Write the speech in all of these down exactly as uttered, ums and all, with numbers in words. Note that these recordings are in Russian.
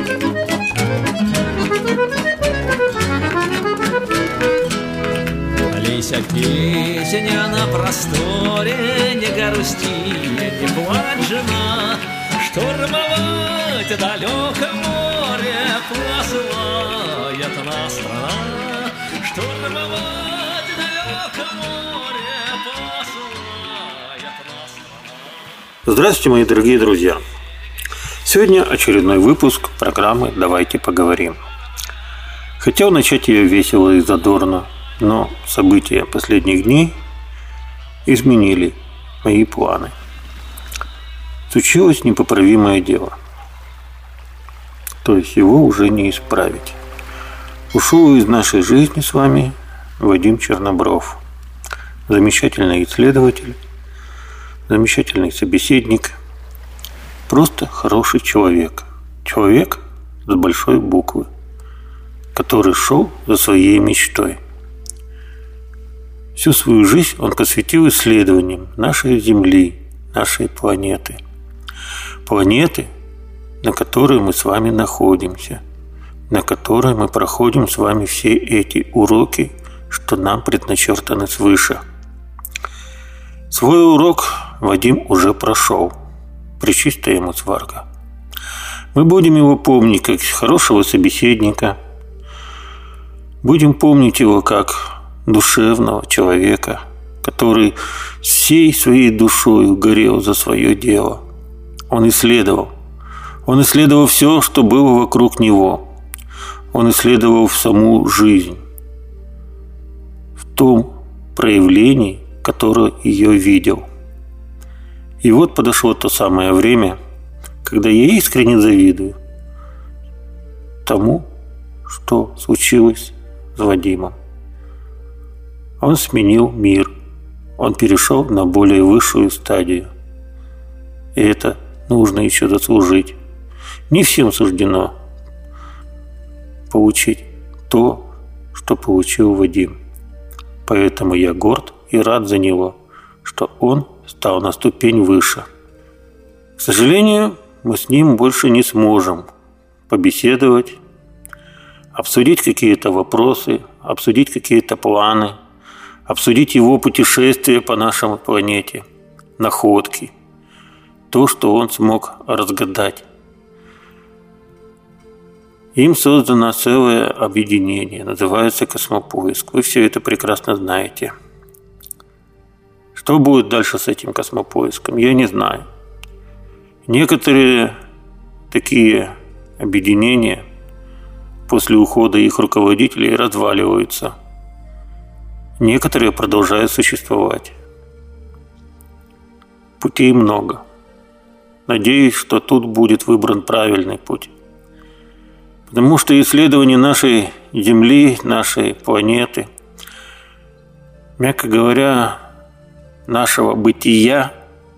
Лися, песня на просторе, не грусти, не плачь, жена, штурмовать далеко море посылает нас страна, штурмовать далеко море посылает нас страна. Здравствуйте, мои дорогие друзья! Сегодня очередной выпуск программы «Давайте поговорим». Хотел начать ее весело и задорно, но события последних дней изменили мои планы. Случилось непоправимое дело. То есть его уже не исправить. Ушел из нашей жизни с вами Вадим Чернобров. Замечательный исследователь, замечательный собеседник, просто хороший человек. Человек с большой буквы, который шел за своей мечтой. Всю свою жизнь он посвятил исследованиям нашей Земли, нашей планеты. Планеты, на которой мы с вами находимся, на которой мы проходим с вами все эти уроки, что нам предначертаны свыше. Свой урок Вадим уже прошел. Пречистая ему сварга. Мы будем его помнить как хорошего собеседника, будем помнить его как душевного человека, который всей своей душой горел за свое дело. Он исследовал. Он исследовал все, что было вокруг него. Он исследовал саму жизнь в том проявлении, которое ее видел. И вот подошло то самое время, когда я искренне завидую тому, что случилось с Вадимом. Он сменил мир. Он перешел на более высшую стадию. И это нужно еще заслужить. Не всем суждено получить то, что получил Вадим. Поэтому я горд и рад за него, что он стал на ступень выше. К сожалению, мы с ним больше не сможем побеседовать, обсудить какие-то вопросы, обсудить какие-то планы, обсудить его путешествие по нашей планете, находки, то, что он смог разгадать. Им создано целое объединение, называется «Космопоиск». Вы все это прекрасно знаете. Что будет дальше с этим космопоиском, я не знаю. Некоторые такие объединения после ухода их руководителей разваливаются. Некоторые продолжают существовать. Путей много. Надеюсь, что тут будет выбран правильный путь. Потому что исследование нашей Земли, нашей планеты, мягко говоря, нашего бытия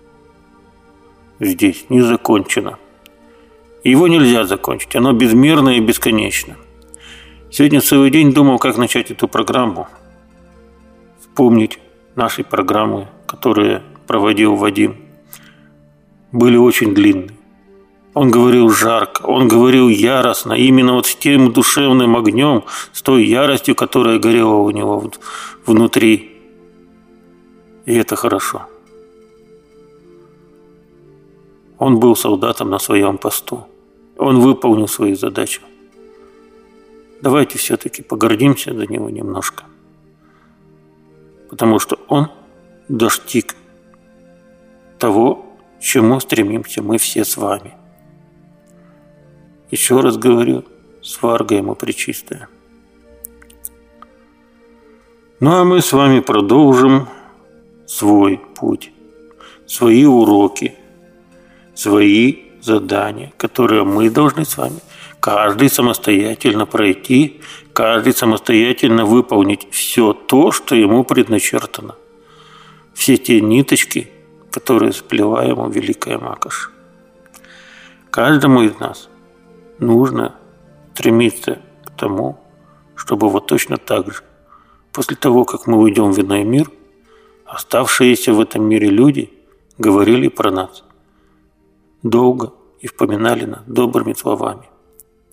здесь не закончено. Его нельзя закончить, оно безмерно и бесконечно. Сегодня целый день думал, как начать эту программу. Вспомнить наши программы, которые проводил Вадим, были очень длинные. Он говорил жарко, он говорил яростно, именно вот с тем душевным огнем, с той яростью, которая горела у него внутри. И это хорошо. Он был солдатом на своем посту. Он выполнил свою задачу. Давайте все-таки погордимся за него немножко. Потому что он достиг того, к чему стремимся мы все с вами. Еще раз говорю, сварга ему пречистая. Ну а мы с вами продолжим свой путь, свои уроки, свои задания, которые мы должны с вами каждый самостоятельно пройти, каждый самостоятельно выполнить все то, что ему предначертано. Все те ниточки, которые сплела ему Великая Макаш. Каждому из нас нужно стремиться к тому, чтобы вот точно так же, после того, как мы уйдем в иной мир, оставшиеся в этом мире люди говорили про нас долго и вспоминали нас добрыми словами.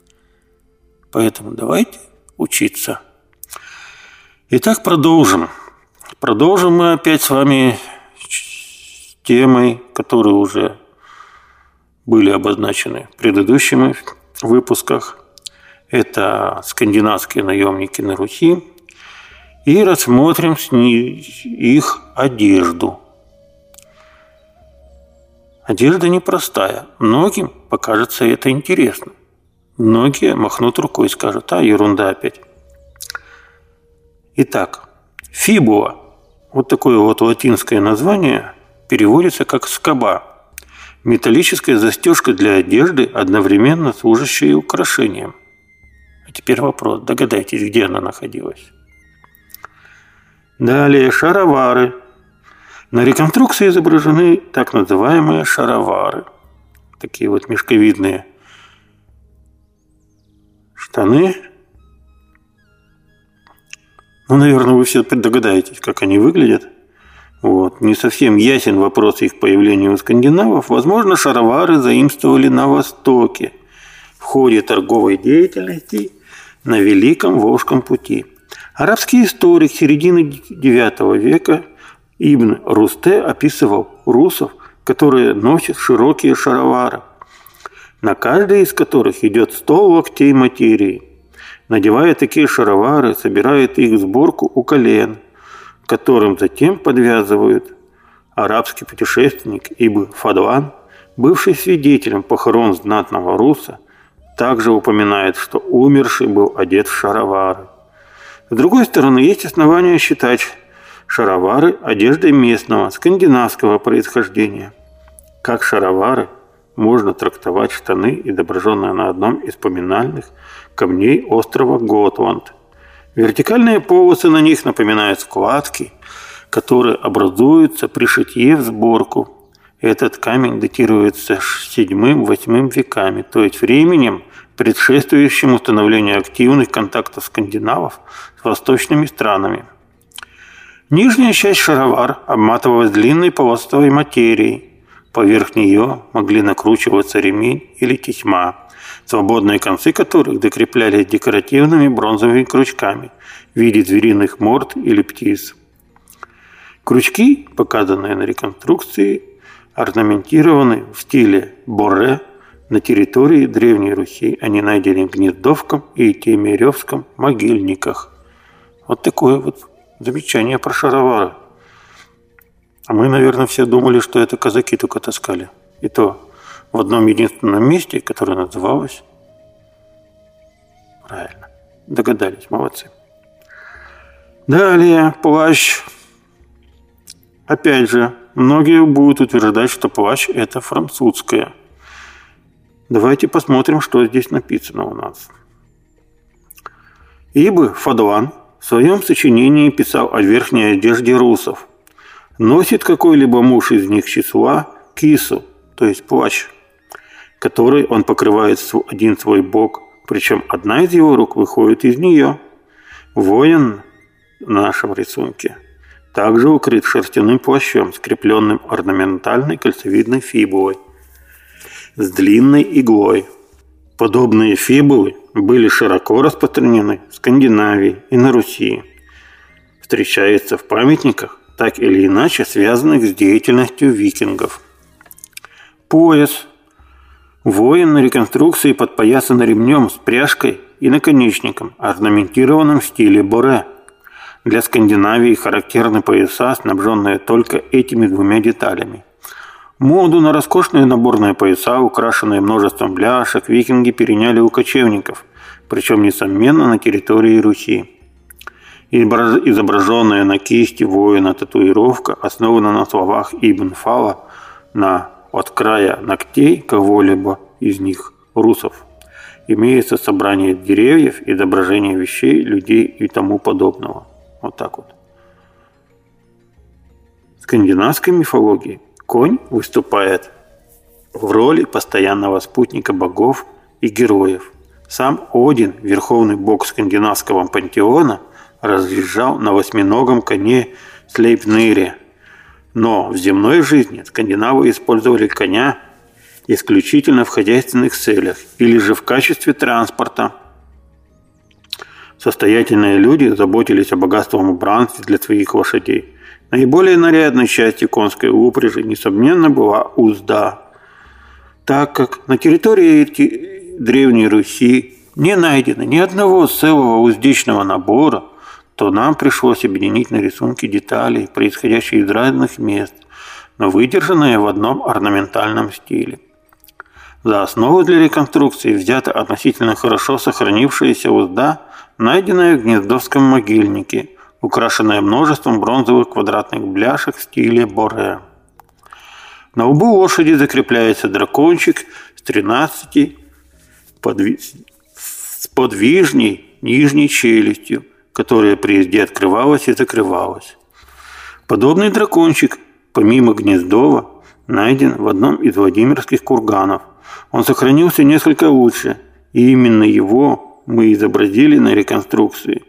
Поэтому давайте учиться. Итак, продолжим. Продолжим мы опять с вами с темой, которые уже были обозначены в предыдущих выпусках. Это скандинавские наемники на Руси. И рассмотрим с них их одежду. Одежда непростая. Многим покажется это интересно. Многие махнут рукой и скажут: а, ерунда опять. Итак, фибула, вот такое вот латинское название, переводится как скоба. Металлическая застежка для одежды, одновременно служащая украшением. А теперь вопрос, догадайтесь, где она находилась. Далее, шаровары. На реконструкции изображены так называемые шаровары. Такие вот мешковидные штаны. Ну, наверное, вы все догадаетесь, как они выглядят. Вот. Не совсем ясен вопрос их появления у скандинавов. Возможно, шаровары заимствовали на Востоке в ходе торговой деятельности на Великом Волжском пути. Арабский историк середины девятого века Ибн Русте описывал русов, которые носят широкие шаровары, на каждой из которых идет сто локтей материи. Надевая такие шаровары, собирает их в сборку у колен, которым затем подвязывают. Арабский путешественник Ибн Фадлан, бывший свидетелем похорон знатного руса, также упоминает, что умерший был одет в шаровары. С другой стороны, есть основания считать шаровары одеждой местного, скандинавского происхождения. Как шаровары можно трактовать штаны, изображенные на одном из поминальных камней острова Готланд. Вертикальные полосы на них напоминают складки, которые образуются при шитье в сборку. Этот камень датируется седьмым-восьмым веками, то есть временем, предшествующим установлению активных контактов скандинавов с восточными странами. Нижняя часть шаровар обматывалась длинной полосой материи. Поверх нее могли накручиваться ремень или тесьма, свободные концы которых закреплялись декоративными бронзовыми крючками в виде звериных морд или птиц. Крючки, показанные на реконструкции, орнаментированы в стиле боре на территории Древней Руси. Они найдены в Гнездовском и Тимиревском могильниках. Вот такое вот замечание про шаровары. А мы, наверное, все думали, что это казаки только таскали. И то в одном единственном месте, которое называлось... Правильно. Догадались, молодцы. Далее, плащ. Опять же, многие будут утверждать, что плащ – это французское. Давайте посмотрим, что здесь написано у нас. Ибн Фадлан в своем сочинении писал о верхней одежде русов. Носит какой-либо муж из них числа кису, то есть плащ, который он покрывает один свой бок, причем одна из его рук выходит из нее. Воин в нашем рисунке также укрыт шерстяным плащом, скрепленным орнаментальной кольцевидной фибулой с длинной иглой. Подобные фибулы были широко распространены в Скандинавии и на Руси. Встречаются в памятниках, так или иначе связанных с деятельностью викингов. Пояс. Воин на реконструкции подпоясан ремнем с пряжкой и наконечником, орнаментированным в стиле боре. Для Скандинавии характерны пояса, снабженные только этими двумя деталями. Моду на роскошные наборные пояса, украшенные множеством бляшек, викинги переняли у кочевников, причем, несомненно, на территории Руси. Изображенная на кисти воина татуировка основана на словах Ибн Фала на «от края ногтей кого-либо из них, русов». Имеется собрание деревьев, изображение вещей, людей и тому подобного. Вот так вот. В скандинавской мифологии конь выступает в роли постоянного спутника богов и героев. Сам Один, верховный бог скандинавского пантеона, разъезжал на восьминогом коне Слейпнире. Но в земной жизни скандинавы использовали коня исключительно в хозяйственных целях или же в качестве транспорта. Состоятельные люди заботились о богатством убранстве для своих лошадей. Наиболее нарядной частью конской упряжи, несомненно, была узда, так как на территории Древней Руси не найдено ни одного целого уздечного набора, то нам пришлось объединить на рисунке детали, происходящие из разных мест, но выдержанные в одном орнаментальном стиле. За основу для реконструкции взята относительно хорошо сохранившаяся узда, найденная в Гнездовском могильнике, украшенная множеством бронзовых квадратных бляшек в стиле боре. На лбу лошади закрепляется дракончик с тринадцати подви... с подвижней нижней челюстью, которая при езде открывалась и закрывалась. Подобный дракончик, помимо Гнездова, найден в одном из Владимирских курганов. Он сохранился несколько лучше, и именно его мы изобразили на реконструкции.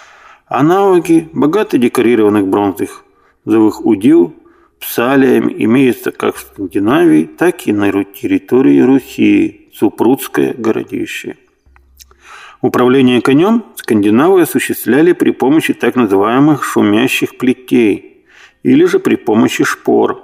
Аналоги богато декорированных бронзовых удил псалиями имеются как в Скандинавии, так и на территории Руси, Супрудское городище. Управление конем скандинавы осуществляли при помощи так называемых шумящих плетей или же при помощи шпор.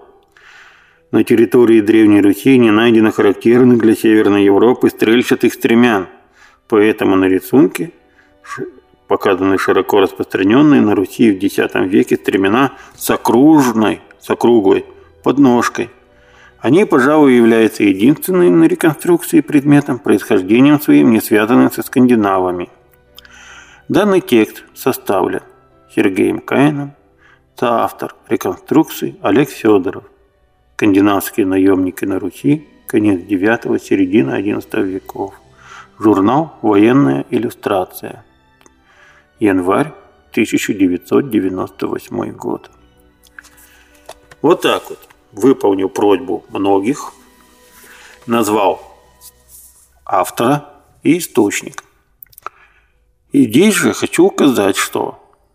На территории Древней Руси не найдено характерных для Северной Европы стрельчатых стремян, поэтому на рисунке показаны широко распространенные на Руси в десятом веке стремена с окружной, с округлой подножкой. Они, пожалуй, являются единственным на реконструкции предметом, происхождением своим не связанным со скандинавами. Данный текст составлен Сергеем Каином, соавтор реконструкции Олег Федоров. Скандинавские наемники на Руси, конец девятого, середина одиннадцатого веков. Журнал «Военная иллюстрация». Январь тысяча девятьсот девяносто восьмой год. Вот так вот. Выполнил просьбу многих, назвал автора и источник. И здесь же хочу указать, что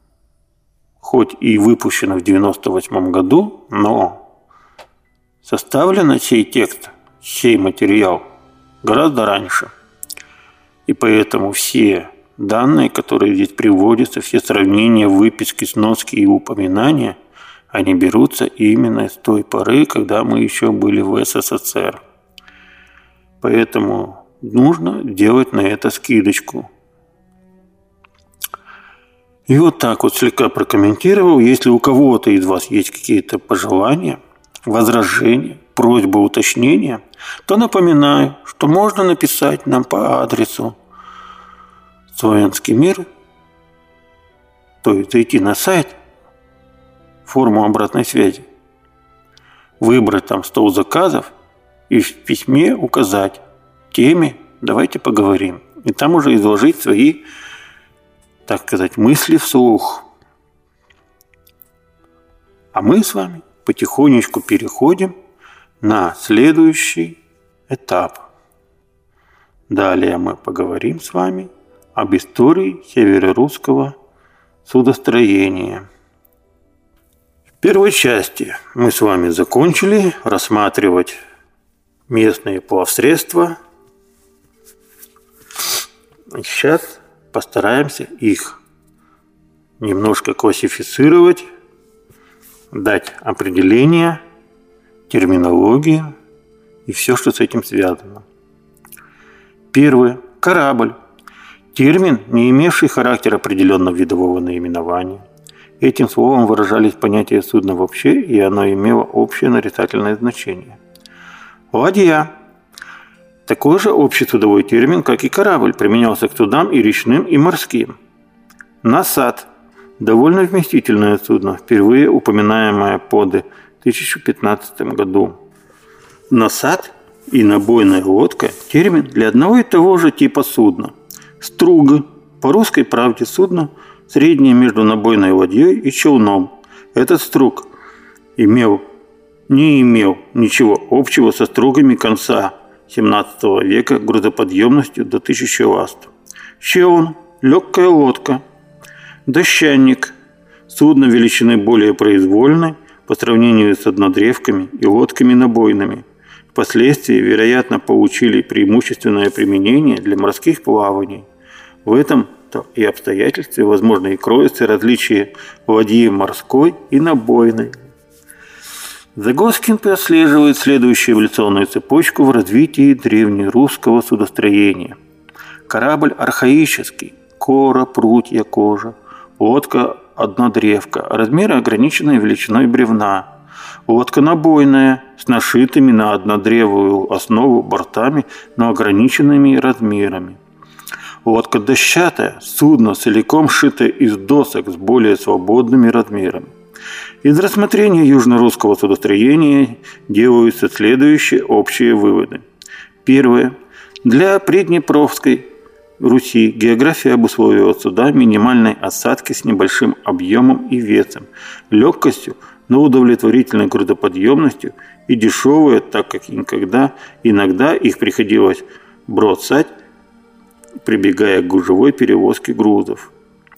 хоть и выпущено в девяносто восьмом году, но составлен сей текст, сей материал гораздо раньше. И поэтому все данные, которые здесь приводятся, все сравнения, выписки, сноски и упоминания, они берутся именно с той поры, когда мы еще были в СССР. Поэтому нужно делать на это скидочку. И вот так вот слегка прокомментировал. Если у кого-то из вас есть какие-то пожелания, возражения, просьбы, уточнения, то напоминаю, что можно написать нам по адресу Славянский мир, то есть зайти на сайт, форму обратной связи, выбрать там стол заказов и в письме указать теме «Давайте поговорим». И там уже изложить свои, так сказать, мысли вслух. А мы с вами потихонечку переходим на следующий этап. Далее мы поговорим с вами об истории северорусского судостроения. В первой части мы с вами закончили рассматривать местные плавсредства. Сейчас постараемся их немножко классифицировать, дать определение, терминологию и все, что с этим связано. Первое. Корабль. Термин, не имевший характер определенного видового наименования. Этим словом выражались понятия судна вообще, и оно имело общее нарицательное значение. Ладья. Такой же общесудовой термин, как и корабль, применялся к судам и речным, и морским. Насад. Довольно вместительное судно, впервые упоминаемое под тысяча пятнадцатым году. Насад и набойная лодка – термин для одного и того же типа судна. Струга. По русской правде судно среднее между набойной ладьей и челном. Этот струг имел, не имел ничего общего со стругами конца семнадцатого века грузоподъемностью до тысячи ласт. Челн – легкая лодка. Дощанник – судно величины более произвольной по сравнению с однодревками и лодками набойными. Впоследствии, вероятно, получили преимущественное применение для морских плаваний. В этом свойствах и обстоятельствах, возможно, и кроется различие ладьи морской и набойной. Загоскин прослеживает следующую эволюционную цепочку в развитии древнерусского судостроения. Корабль архаический, кора, прутья, кожа, лодка однодревка, размеры ограниченной величиной бревна, лодка набойная с нашитыми на однодревую основу бортами, но ограниченными размерами. Лодка дощатая, судно целиком сшитое из досок с более свободными размерами. Из рассмотрения южно-русского судостроения делаются следующие общие выводы. Первое. Для Приднепровской Руси география обусловила суда минимальной осадки с небольшим объемом и весом, легкостью, но удовлетворительной грузоподъемностью и дешевые, так как никогда, иногда их приходилось бросать, прибегая к гужевой перевозке грузов.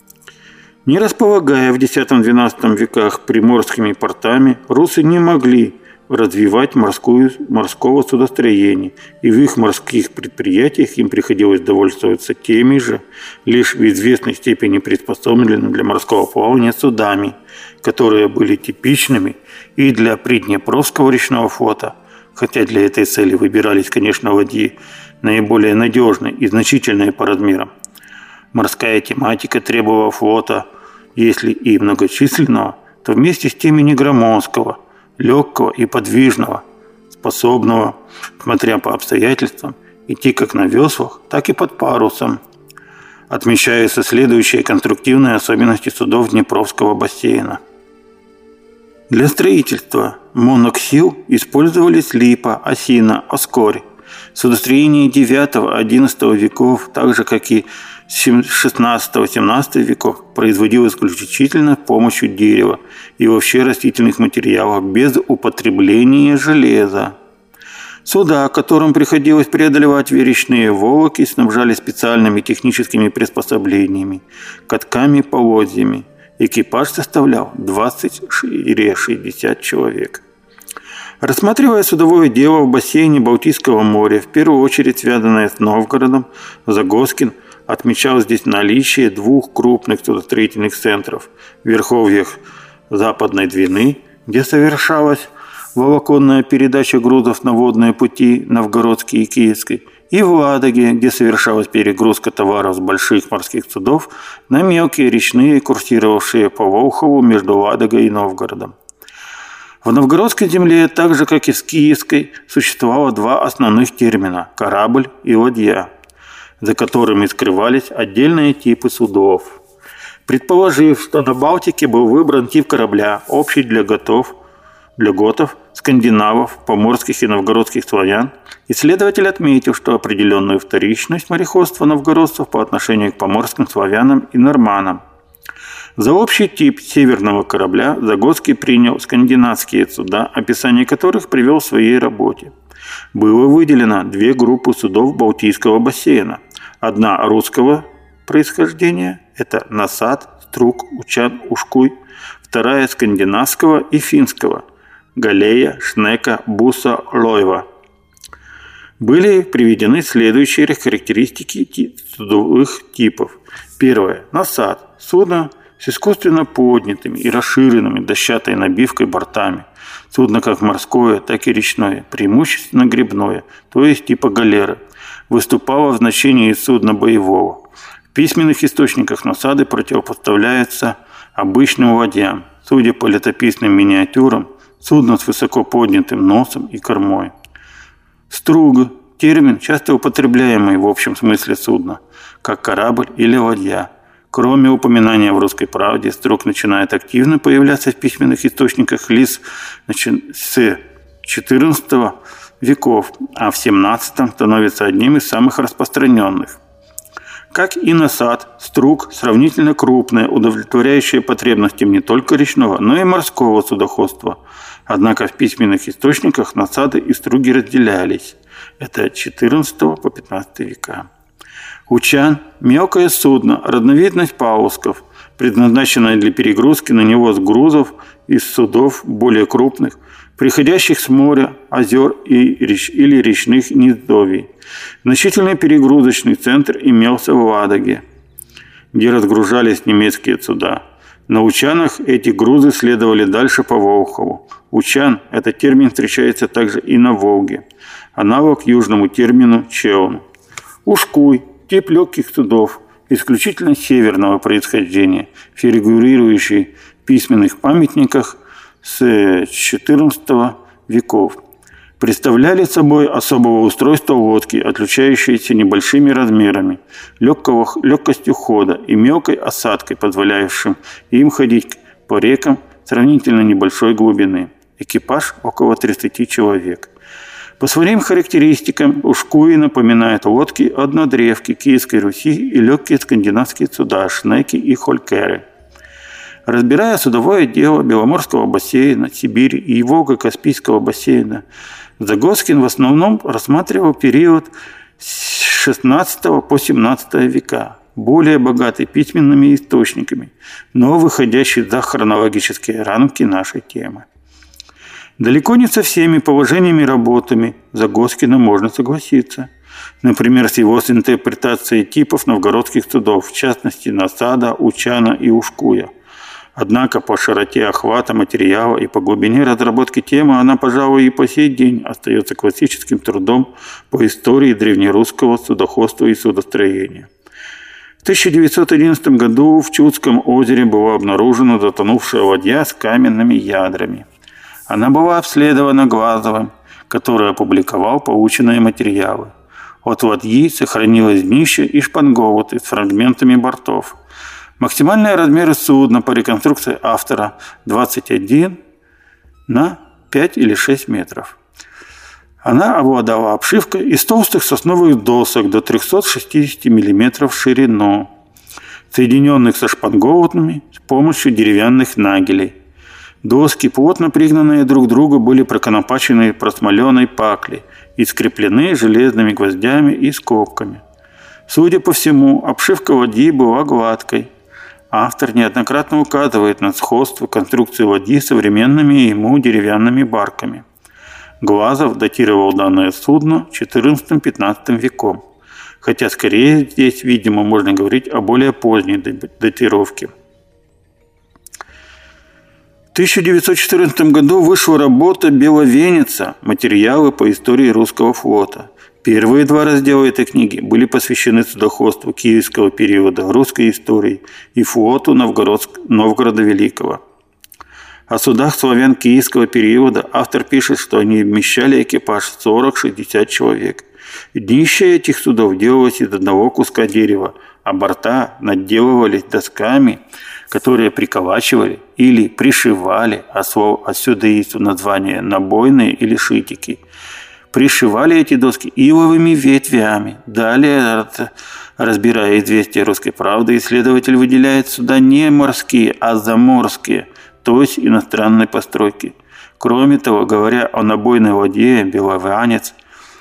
Не располагая в десятом-двенадцатом веках приморскими портами, русы не могли развивать морскую, морского судостроения, и в их морских предприятиях им приходилось довольствоваться теми же, лишь в известной степени приспособленными для морского плавания судами, которые были типичными и для Приднепровского речного флота, хотя для этой цели выбирались, конечно, ладьи наиболее надежные и значительные по размерам. Морская тематика требовала флота, если и многочисленного, то вместе с тем и негромоздкого, легкого и подвижного, способного, смотря по обстоятельствам, идти как на веслах, так и под парусом. Отмечаются следующие конструктивные особенности судов Днепровского бассейна. Для строительства моноксил использовались липа, осина, оскорь. Судостроение девятого-одиннадцатого веков, так же как и шестнадцатого-семнадцатого веков, производилось исключительно с помощью дерева и вообще растительных материалов без употребления железа. Суда, которым приходилось преодолевать речные волоки, снабжались специальными техническими приспособлениями, катками, поводьями. Экипаж составлял двадцать-шестьдесят человек. Рассматривая судовое дело в бассейне Балтийского моря, в первую очередь связанное с Новгородом, Загоскин отмечал здесь наличие двух крупных судостроительных центров в верховьях Западной Двины, где совершалась волоконная передача грузов на водные пути Новгородской и Киевской, и в Ладоге, где совершалась перегрузка товаров с больших морских судов на мелкие речные, курсировавшие по Волхову между Ладогой и Новгородом. В новгородской земле, так же как и в киевской, существовало два основных термина – корабль и ладья, за которыми скрывались отдельные типы судов. Предположив, что на Балтике был выбран тип корабля, общий для готов, для готов, скандинавов, поморских и новгородских славян, исследователь отметил, что определенную вторичность мореходства новгородцев по отношению к поморским славянам и норманам. За общий тип северного корабля Загоский принял скандинавские суда, описание которых привел в своей работе. Было выделено две группы судов Балтийского бассейна. Одна русского происхождения – это Насад, Струк, Учан, Ушкуй. Вторая – скандинавского и финского – Галея, Шнека, Буса, Лойва. Были приведены следующие характеристики судовых типов. Первое – Насад. Судно с искусственно поднятыми и расширенными дощатой набивкой бортами. Судно как морское, так и речное, преимущественно гребное, то есть типа галеры, выступало в значении судна боевого. В письменных источниках насады противопоставляются обычным ладьям. Судя по летописным миниатюрам, судно с высоко поднятым носом и кормой. Струга – термин, часто употребляемый в общем смысле судна, как корабль или ладья. Кроме упоминания в «Русской правде», струк начинает активно появляться в письменных источниках лишь с четырнадцатого веков, а в семнадцатом становится одним из самых распространенных. Как и насад, струк сравнительно крупное, удовлетворяющее потребностям не только речного, но и морского судоходства. Однако в письменных источниках насады и струги разделялись. Это от четырнадцатого по пятнадцатый века. Учан – мелкое судно, разновидность паусков, предназначенное для перегрузки на него с грузов из судов более крупных, приходящих с моря, озер и реч... или речных низовий. Значительный перегрузочный центр имелся в Ладоге. где разгружались немецкие суда. На Учанах эти грузы следовали дальше по Волхову. Учан – этот термин встречается также и на Волге, аналог южному термину Челн. Ушкуй – тип легких судов, исключительно северного происхождения, фигурирующий в письменных памятниках с четырнадцатого веков. Представляли собой особого устройства лодки, отличающиеся небольшими размерами, легкого, легкостью хода и мелкой осадкой, позволяющим им ходить по рекам сравнительно небольшой глубины. Экипаж около тридцати человек. По своим характеристикам ушкуи напоминают лодки однодревки Киевской Руси и легкие скандинавские суда шнеки и холькеры. Разбирая судовое дело Беломорского бассейна, Сибири и Волго-Каспийского бассейна, Загоскин в основном рассматривал период с шестнадцатого по семнадцатый века, более богатый письменными источниками, но выходящий за хронологические рамки нашей темы. Далеко не со всеми положениями работами Загоскина можно согласиться. Например, с его интерпретацией типов новгородских судов, в частности Насада, Учана и Ушкуя. Однако по широте охвата материала и по глубине разработки темы она, пожалуй, и по сей день остается классическим трудом по истории древнерусского судоходства и судостроения. В тысяча девятьсот одиннадцатом году в Чудском озере была обнаружена затонувшая ладья с каменными ядрами. Она была обследована Глазовым, который опубликовал полученные материалы. От ладьи сохранилось днище и шпангоуты с фрагментами бортов. Максимальные размеры судна по реконструкции автора двадцать один на пять или шесть метров. Она обладала обшивкой из толстых сосновых досок до трехсот шестидесяти миллиметров в ширину, соединенных со шпангоутами с помощью деревянных нагелей. Доски, плотно пригнанные друг к другу, были проконопачены просмоленной паклей и скреплены железными гвоздями и скобками. Судя по всему, обшивка ладьи была гладкой. Автор неоднократно указывает на сходство конструкции ладьи с современными ему деревянными барками. Глазов датировал данное судно четырнадцатым-пятнадцатым веком, хотя скорее здесь, видимо, можно говорить о более поздней датировке. В тысяча девятьсот четырнадцатом году вышла работа «Беловенеца. Материалы по истории русского флота». Первые два раздела этой книги были посвящены судоходству киевского периода, русской истории и флоту Новгорода Великого. О судах славян киевского периода автор пишет, что они вмещали экипаж сорок-шестьдесят человек. Днище этих судов делалось из одного куска дерева, а борта наделывались досками, которые приколачивали или пришивали, а слово отсюда есть название «набойные» или «шитики». Пришивали эти доски ивовыми ветвями. Далее, разбирая известия «Русской правды», исследователь выделяет суда не морские, а заморские, то есть иностранные постройки. Кроме того, говоря о набойной ладье, Беловенец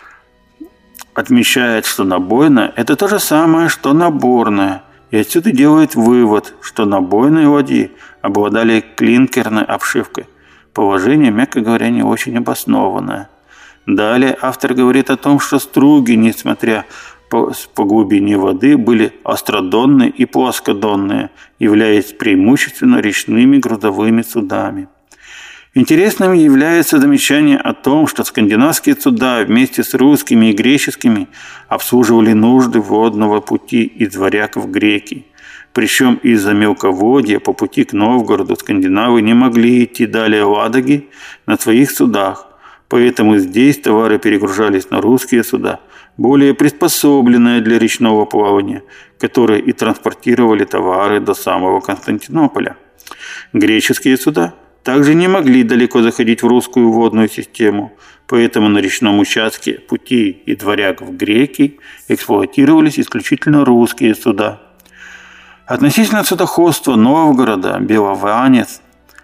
отмечает, что набойная – это то же самое, что наборная, и отсюда делает вывод, что набойные ладьи обладали клинкерной обшивкой. Положение, мягко говоря, не очень обоснованное. Далее автор говорит о том, что струги, несмотря по, по глубине воды, были остродонные и плоскодонные, являясь преимущественно речными грузовыми судами. Интересным является замечание о том, что скандинавские суда вместе с русскими и греческими обслуживали нужды водного пути из варяг в греки. Причем из-за мелководья по пути к Новгороду скандинавы не могли идти далее Ладоги на своих судах. Поэтому здесь товары перегружались на русские суда, более приспособленные для речного плавания, которые и транспортировали товары до самого Константинополя. Греческие суда также не могли далеко заходить в русскую водную систему, поэтому на речном участке пути из варяг в греки эксплуатировались исключительно русские суда. Относительно судоходства Новгорода Беловенец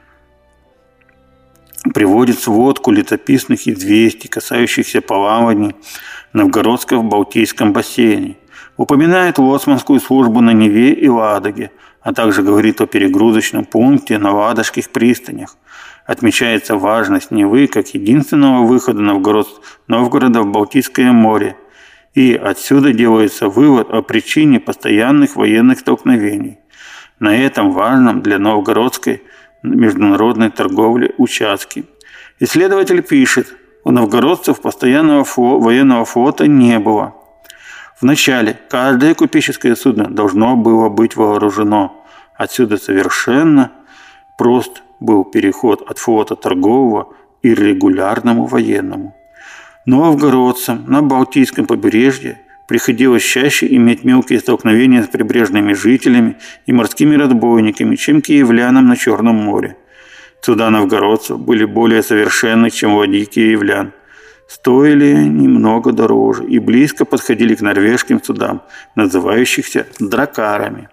приводит сводку летописных известий, касающихся плаваний новгородского в Балтийском бассейне. Упоминает лоцманскую службу на Неве и Ладоге, а также говорит о перегрузочном пункте на ладожских пристанях. Отмечается важность Невы как единственного выхода Новгород, Новгорода в Балтийское море И отсюда делается вывод о причине постоянных военных столкновений на этом важном для новгородской международной торговли участке. Исследователь пишет, у новгородцев постоянного фло, военного флота не было. Вначале каждое купеческое судно должно было быть вооружено. Отсюда совершенно прост был переход от флота торгового к регулярному военному. Новгородцам на Балтийском побережье приходилось чаще иметь мелкие столкновения с прибрежными жителями и морскими разбойниками, чем киевлянам на Черном море. Суда новгородцев были более совершенны, чем ладьи киевлян. Стоили немного дороже и близко подходили к норвежским судам, называющихся дракарами.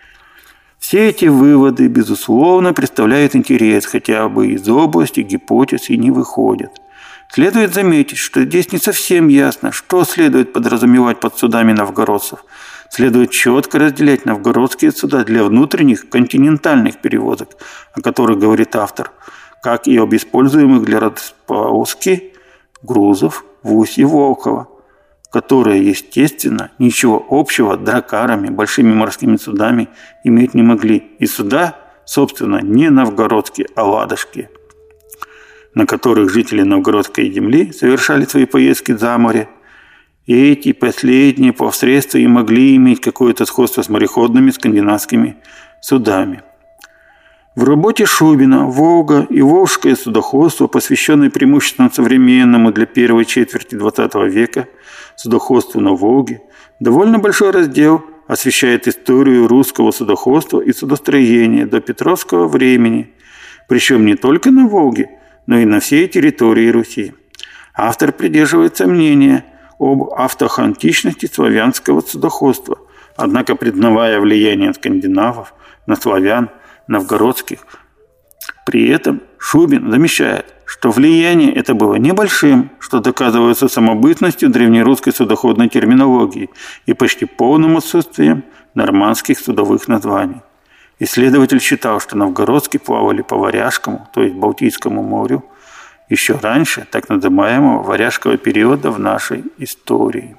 Все эти выводы, безусловно, представляют интерес, хотя бы из области гипотез и не выходят. Следует заметить, что здесь не совсем ясно, что следует подразумевать под судами новгородцев. Следует четко разделять новгородские суда для внутренних континентальных перевозок, о которых говорит автор, как и об используемых для располоски грузов в устье Волхова, которые, естественно, ничего общего с дракарами, большими морскими судами иметь не могли. И суда, собственно, не новгородские, а ладожские, на которых жители новгородской земли совершали свои поездки за море. И эти последние по средству и могли иметь какое-то сходство с мореходными скандинавскими судами. В работе Шубина «Волга и волжское судоходство», посвященной преимущественно современному для первой четверти двадцатого века судоходству на Волге, довольно большой раздел освещает историю русского судоходства и судостроения до Петровского времени, причем не только на Волге, но и на всей территории Руси. Автор придерживается мнения об автохантичности славянского судоходства, однако, признавая влияние скандинавов на славян, новгородских, при этом Шубин замечает, что влияние это было небольшим, что доказывается самобытностью древнерусской судоходной терминологии и почти полным отсутствием нормандских судовых названий. Исследователь считал, что новгородские плавали по Варяжскому, то есть Балтийскому морю, еще раньше так называемого варяжского периода в нашей истории.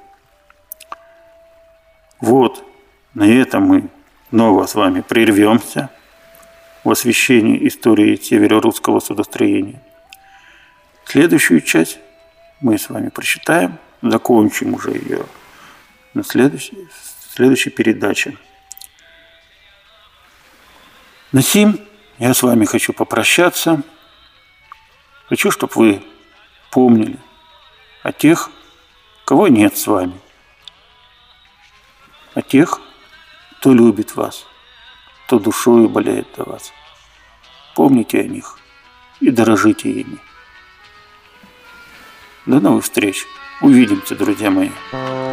Вот, на этом мы снова с вами прервемся в освещении истории северо-русского судостроения. Следующую часть мы с вами прочитаем, закончим уже ее на следующей, следующей передаче. На сим я с вами хочу попрощаться. Хочу, чтобы вы помнили о тех, кого нет с вами, о тех, кто любит вас, кто душою болеет за вас. Помните о них и дорожите ими. До новых встреч. Увидимся, друзья мои.